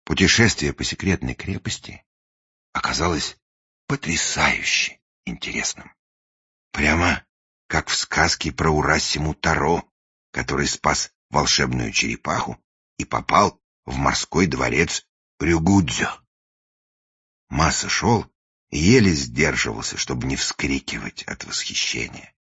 Путешествие по секретной крепости оказалось потрясающе интересным. Прямо как в сказке про Урасиму Таро, который спас волшебную черепаху и попал в морской дворец Рюгудзё. Масса шел и еле сдерживался, чтобы не вскрикивать от восхищения.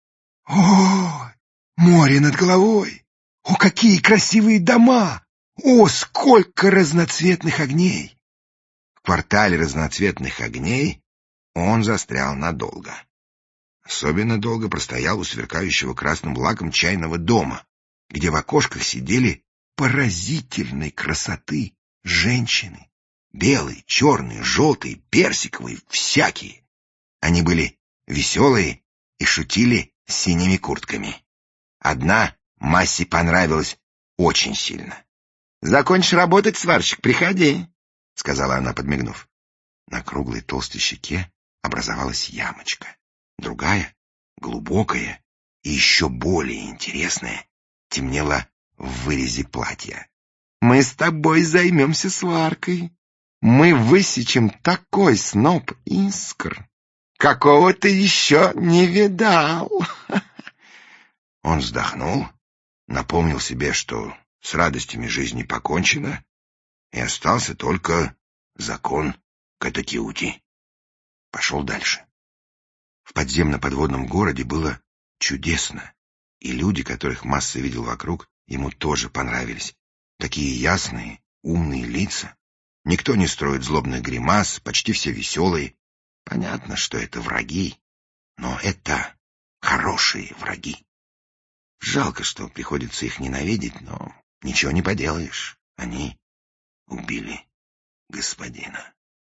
«О, море над головой! О, какие красивые дома! О, сколько разноцветных огней!» В квартале разноцветных огней он застрял надолго. Особенно долго простоял у сверкающего красным лаком чайного дома, где в окошках сидели поразительной красоты женщины. Белые, черные, желтые, персиковые, всякие. Они были веселые и шутили синими куртками. Одна Массе понравилась очень сильно. «Закончишь работать, сварщик, приходи», — сказала она, подмигнув. На круглой толстой щеке образовалась ямочка. Другая, глубокая и еще более интересная, темнела в вырезе платья. «Мы с тобой займемся сваркой. Мы высечем такой сноп искр, какого ты еще не видал». Он вздохнул, напомнил себе, что с радостями жизни покончено, и остался только закон Катакиути. Пошел дальше. В подземно-подводном городе было чудесно, и люди, которых Масса видел вокруг, ему тоже понравились. Такие ясные, умные лица. Никто не строит злобных гримас, почти все веселые. Понятно, что это враги, но это хорошие враги. Жалко, что приходится их ненавидеть, но ничего не поделаешь. Они убили господина.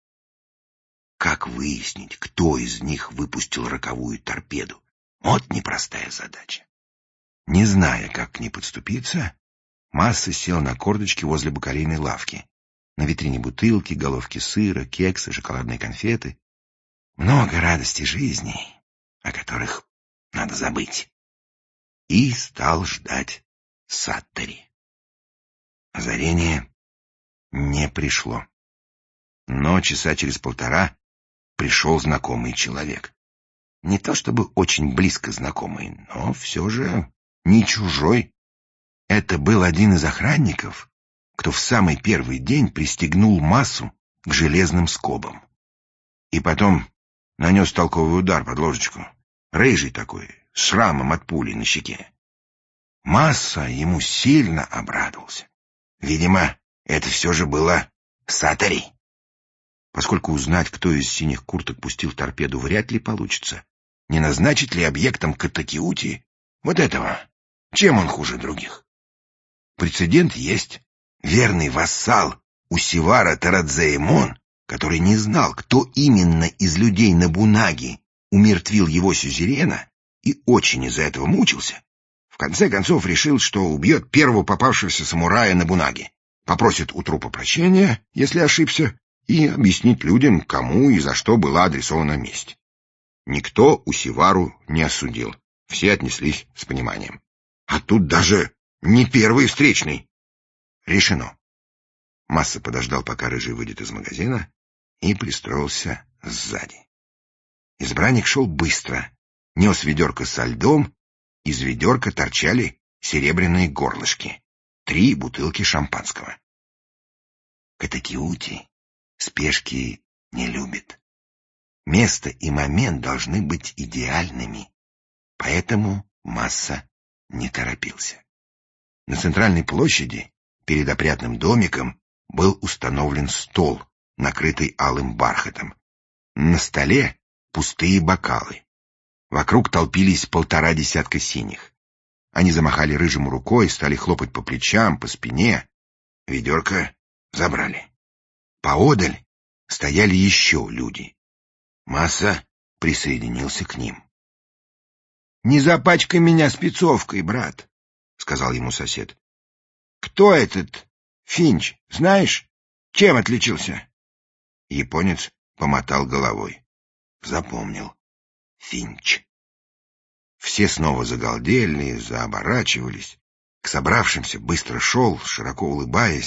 Как выяснить, кто из них выпустил роковую торпеду? Вот непростая задача. Не зная, как к ней подступиться, Масса сел на корточки возле бакалейной лавки. На витрине бутылки, головки сыра, кексы, шоколадные конфеты. Много радостей жизни, о которых надо забыть. И стал ждать Саттери. Озарение не пришло. Но часа через полтора пришел знакомый человек. Не то чтобы очень близко знакомый, но все же не чужой. Это был один из охранников, кто в самый первый день пристегнул Массу к железным скобам. И потом нанес толковый удар под ложечку. Рыжий такой, с шрамом от пули на щеке. Масса ему сильно обрадовался. Видимо, это все же было Саттери. Поскольку узнать, кто из синих курток пустил торпеду, вряд ли получится. Не назначить ли объектом Катакиути вот этого? Чем он хуже других? Прецедент есть. Верный вассал Усивара Тарадзеэмон, который не знал, кто именно из людей Нобунаги умертвил его сюзерена и очень из-за этого мучился, в конце концов решил, что убьет первого попавшегося самурая Нобунаги, попросит у трупа прощения, если ошибся, и объяснит людям, кому и за что была адресована месть. Никто Усивару не осудил, все отнеслись с пониманием. А тут даже не первый встречный. Решено. Масса подождал, пока Рыжий выйдет из магазина, и пристроился сзади. Избранник шел быстро, нес ведерко со льдом, из ведерка торчали серебряные горлышки, 3 бутылки шампанского. Катакиути спешки не любит. Место и момент должны быть идеальными, поэтому Масса не торопился. На центральной площади, перед опрятным домиком, был установлен стол, накрытый алым бархатом. На столе пустые бокалы. Вокруг толпились 1,5 десятка синих. Они замахали Рыжему рукой, стали хлопать по плечам, по спине. Ведерко забрали. Поодаль стояли еще люди. Масса присоединился к ним. — Не запачкай меня спецовкой, брат, — сказал ему сосед. — Кто этот Финч, знаешь? Чем отличился? Японец помотал головой. Запомнил. Финч. Все снова загалдели, заоборачивались. К собравшимся быстро шел, широко улыбаясь,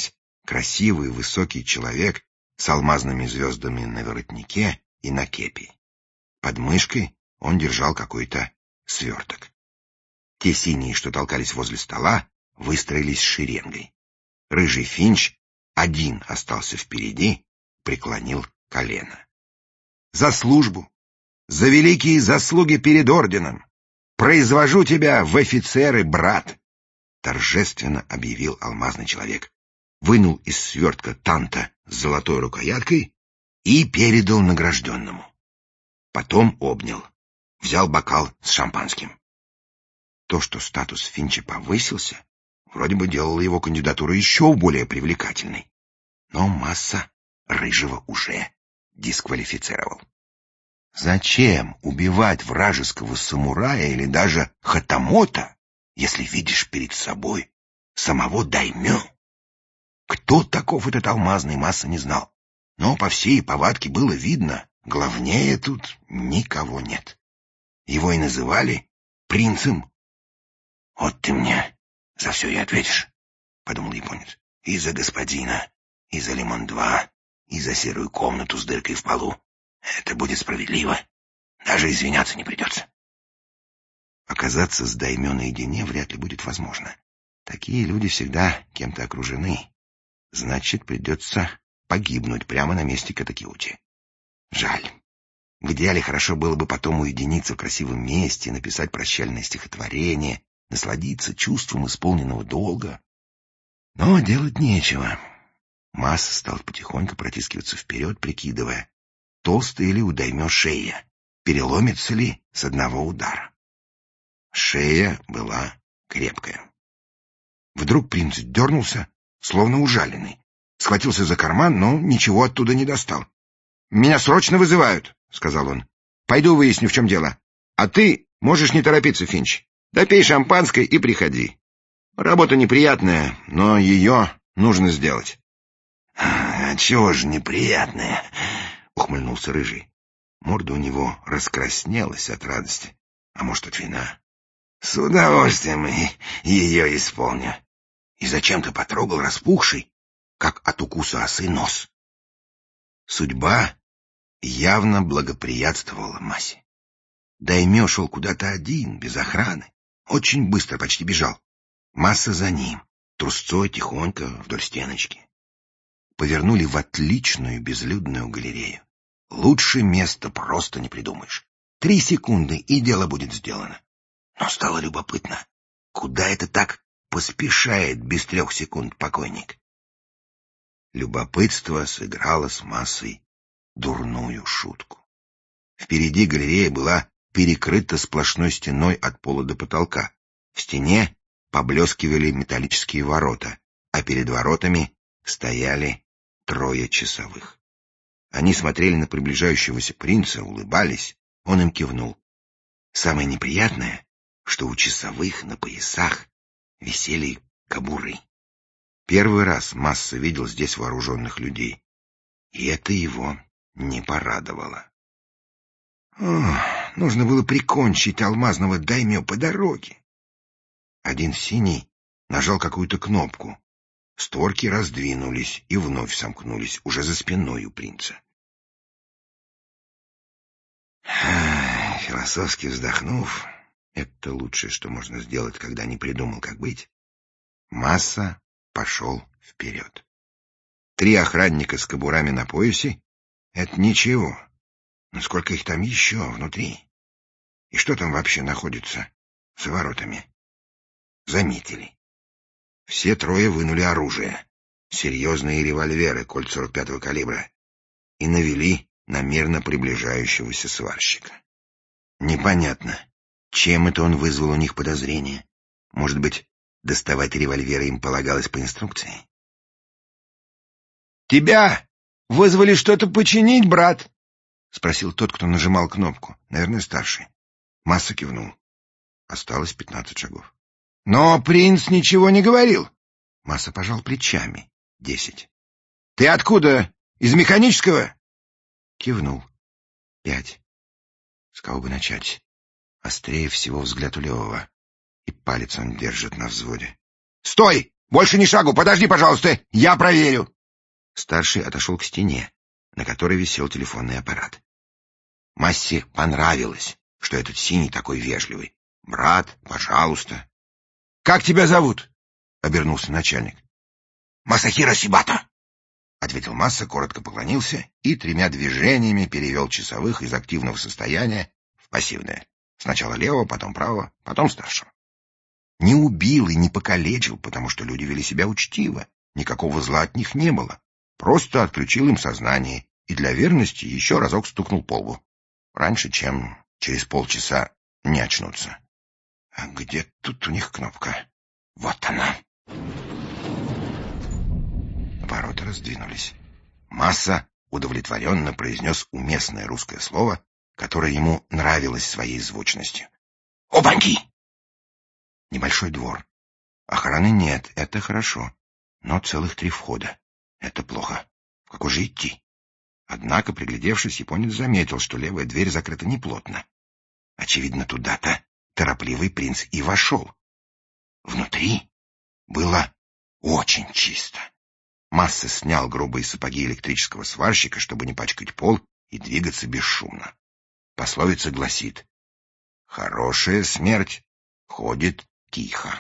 красивый высокий человек с алмазными звездами на воротнике и на кепи. Под мышкой он держал какой-то сверток. Те синие, что толкались возле стола, выстроились шеренгой. Рыжий Финч один остался впереди, преклонил колено. «За службу! За великие заслуги перед орденом! Произвожу тебя в офицеры, брат!» Торжественно объявил алмазный человек. Вынул из свертка танта с золотой рукояткой и передал награжденному. Потом обнял, взял бокал с шампанским. То, что статус Финча повысился, вроде бы делало его кандидатуру еще более привлекательной. Но Масса Рыжего уже дисквалифицировал. Зачем убивать вражеского самурая или даже хатамота, если видишь перед собой самого даймё? Кто таков этот алмазный, Масса не знал. Но по всей повадке было видно, главнее тут никого нет. Его и называли принцем. «Вот ты мне за все и ответишь», — подумал японец. «И за господина, и за Лимон-2, и за серую комнату с дыркой в полу. Это будет справедливо. Даже извиняться не придется». Оказаться с даймё наедине вряд ли будет возможно. Такие люди всегда кем-то окружены. Значит, придется погибнуть прямо на месте катакиути. Жаль. В идеале хорошо было бы потом уединиться в красивом месте, написать прощальное стихотворение, насладиться чувством исполненного долга. Но делать нечего. Масса стал потихоньку протискиваться вперед, прикидывая, толстая ли у даймё шея, переломится ли с одного удара. Шея была крепкая. Вдруг принц дернулся, словно ужаленный. Схватился за карман, но ничего оттуда не достал. «Меня срочно вызывают», — сказал он. «Пойду выясню, в чем дело. А ты можешь не торопиться, Финч. Допей шампанское и приходи. Работа неприятная, но ее нужно сделать». «А чего же неприятная?» — ухмыльнулся Рыжий. Морда у него раскраснелась от радости, а может, от вина. «С удовольствием ее исполню». И зачем-то потрогал распухший, как от укуса осы, нос. Судьба явно благоприятствовала Массе. Даймё шел куда-то один, без охраны. Очень быстро, почти бежал. Масса за ним, трусцой тихонько вдоль стеночки. Повернули в отличную безлюдную галерею. Лучше места просто не придумаешь. 3 секунды, и дело будет сделано. Но стало любопытно, куда это так поспешает без 3 секунд покойник? Любопытство сыграло с Массой дурную шутку. Впереди галерея была перекрыта сплошной стеной от пола до потолка. В стене поблескивали металлические ворота, а перед воротами стояли 3 часовых. Они смотрели на приближающегося принца, улыбались, он им кивнул. Самое неприятное, что у часовых на поясах висели кобуры. Первый раз Масса видел здесь вооруженных людей, и это его не порадовало. Нужно было прикончить алмазного даймё по дороге. Один синий нажал какую-то кнопку. Створки раздвинулись и вновь сомкнулись, уже за спиной у принца. Философски вздохнув, это лучшее, что можно сделать, когда не придумал, как быть, Масса пошел вперед. 3 охранника с кобурами на поясе — это ничего. Но сколько их там еще внутри? И что там вообще находится за воротами? Заметили. Все 3 вынули оружие, серьезные револьверы кольт 45-го калибра, и навели на мирно приближающегося сварщика. Непонятно, чем это он вызвал у них подозрение. Может быть, доставать револьверы им полагалось по инструкции? «Тебя вызвали что-то починить, брат?» — спросил тот, кто нажимал кнопку, наверное, старший. Масса кивнул. Осталось 15 шагов. «Но принц ничего не говорил». Масса пожал плечами. 10. «Ты откуда? Из механического?» Кивнул. 5. С кого бы начать? Острее всего взгляд у левого, и палец он держит на взводе. «Стой!» Больше ни шагу! Подожди, пожалуйста! Я проверю!» Старший отошел к стене, на которой висел телефонный аппарат. Массе понравилось, что этот синий такой вежливый. «Брат, пожалуйста». «Как тебя зовут?» — обернулся начальник. «Масахиро Сибата», — ответил Масса, коротко поклонился и 3 движениями перевел часовых из активного состояния в пассивное. Сначала левого, потом правого, потом старшего. Не убил и не покалечил, потому что люди вели себя учтиво, никакого зла от них не было. Просто отключил им сознание и для верности еще разок стукнул по лбу. Раньше, чем через полчаса не очнуться. А где тут у них кнопка? Вот она. Ворота раздвинулись. Масса удовлетворенно произнес уместное русское слово, которое ему нравилось своей звучностью. «Опаньки!» Небольшой двор. Охраны нет, это хорошо. Но целых 3 входа. Это плохо. В какой же идти? Однако, приглядевшись, японец заметил, что левая дверь закрыта неплотно. Очевидно, туда-то торопливый принц и вошел. Внутри было очень чисто. Масса снял грубые сапоги электрического сварщика, чтобы не пачкать пол и двигаться бесшумно. Пословица гласит: «Хорошая смерть ходит тихо».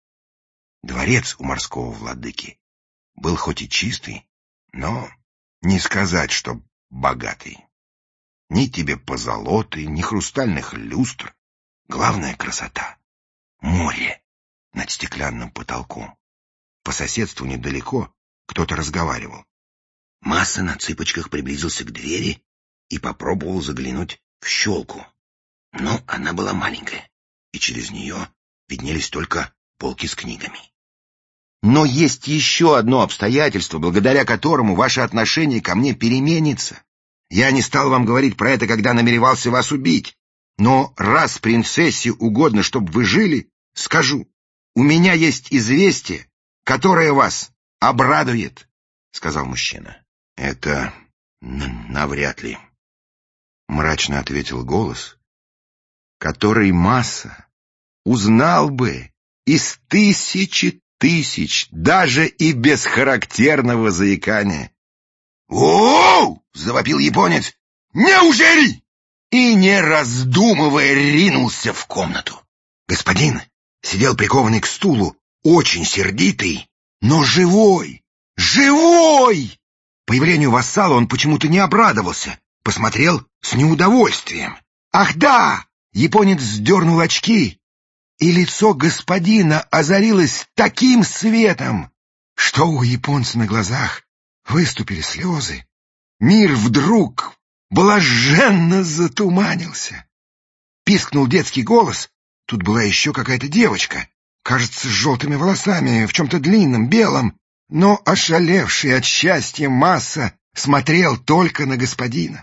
Дворец у морского владыки был хоть и чистый, но не сказать, что богатый. Ни тебе позолоты, ни хрустальных люстр. Главная красота — море над стеклянным потолком. По соседству недалеко кто-то разговаривал. Масса на цыпочках приблизился к двери и попробовал заглянуть в щелку. Но она была маленькая, и через нее виднелись только полки с книгами. Но есть еще одно обстоятельство, благодаря которому ваше отношение ко мне переменится. Я не стал вам говорить про это, когда намеревался вас убить. Но раз принцессе угодно, чтобы вы жили, скажу. У меня есть известие, которое вас обрадует, — сказал мужчина. — Это навряд ли, — мрачно ответил голос, который Масса узнал бы из 1000 тысяч, даже и без характерного заикания. «О-о-о!» — завопил японец. «Неужели?» И, не раздумывая, ринулся в комнату. Господин сидел прикованный к стулу, очень сердитый, но живой. Живой! Появлению вассала он почему-то не обрадовался, посмотрел с неудовольствием. Ах да! Японец сдернул очки, и лицо господина озарилось таким светом, что у японца на глазах выступили слезы. Мир вдруг блаженно затуманился. Пискнул детский голос. Тут была еще какая-то девочка, кажется, с желтыми волосами, в чем-то длинном, белом, но ошалевший от счастья Масса смотрел только на господина.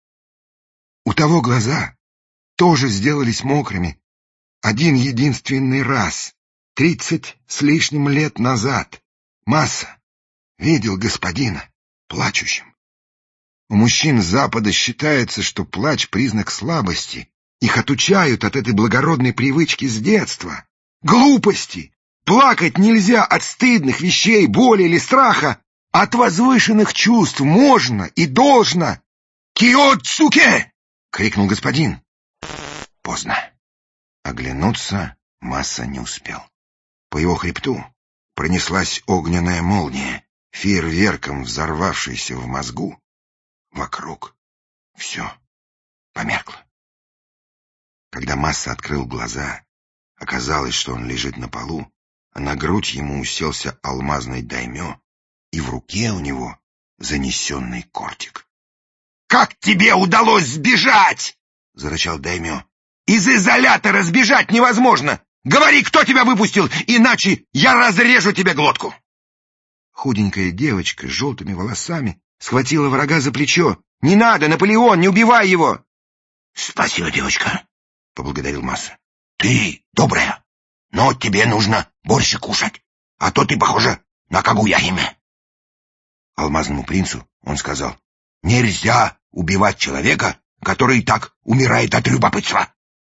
У того глаза тоже сделались мокрыми. Один единственный раз, 30 с лишним лет назад, Масса видел господина плачущим. У мужчин Запада считается, что плач — признак слабости. Их отучают от этой благородной привычки с детства. Глупости! Плакать нельзя от стыдных вещей, боли или страха. От возвышенных чувств можно и должно. «Киоцуке!» — крикнул господин. Поздно. Оглянуться Масса не успел. По его хребту пронеслась огненная молния, фейерверком взорвавшаяся в мозгу. Вокруг все померкло. Когда Масса открыл глаза, оказалось, что он лежит на полу, а на грудь ему уселся алмазный даймё, и в руке у него занесенный кортик. «Как тебе удалось сбежать?» — зарычал даймё. «Из изолятора сбежать невозможно! Говори, кто тебя выпустил, иначе я разрежу тебе глотку!» Худенькая девочка с желтыми волосами схватила врага за плечо. «Не надо, Наполеон, не убивай его!» «Спасибо, девочка», — поблагодарил Масса. «Ты добрая, но тебе нужно больше кушать, а то ты похожа на Кагуяхиме». Алмазному принцу он сказал: «Нельзя убивать человека, который так умирает от любопытства».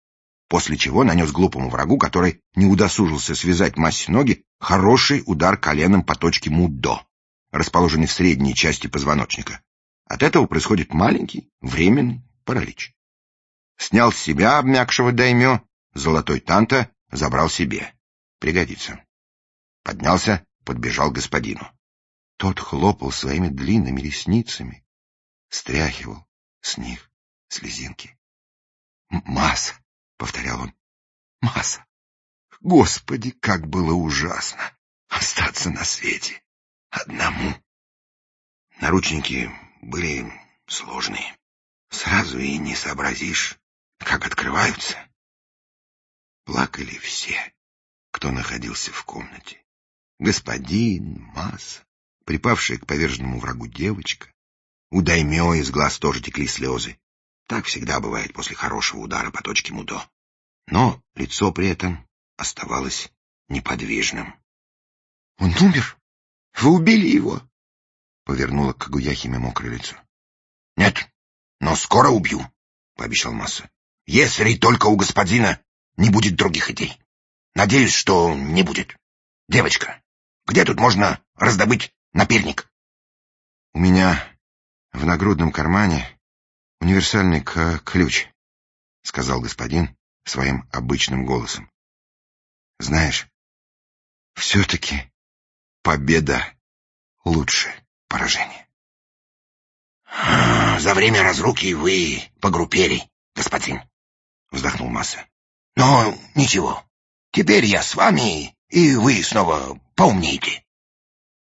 после чего нанес глупому врагу, который не удосужился связать Массе ноги, хороший удар коленом по точке мудо, расположенной в средней части позвоночника. От этого происходит маленький, временный паралич. Снял с себя обмякшего даймё, золотой танто забрал себе. Пригодится. Поднялся, подбежал к господину. Тот хлопал своими длинными ресницами, стряхивал с них слезинки. «Масса!» — повторял он. «Масса! Господи, как было ужасно остаться на свете одному!» Наручники были сложные. Сразу и не сообразишь, как открываются. Плакали все, кто находился в комнате. Господин, Масса, припавшая к поверженному врагу девочка. У даймё из глаз тоже текли слезы. Так всегда бывает после хорошего удара по точке мудо. Но лицо при этом оставалось неподвижным. — Он умер? Вы убили его? — повернула Кагуяхиме мокрое лицо. — Нет, но скоро убью, — пообещал Масса. — Если только у господина не будет других идей. Надеюсь, что не будет. Девочка, где тут можно раздобыть напильник? — У меня в нагрудном кармане универсальный ключ, — сказал господин своим обычным голосом. — Знаешь, все-таки победа лучше поражения. — За время разлуки вы погруппели, господин, — вздохнул Масса. — Но ничего, теперь я с вами, и вы снова поумнеете.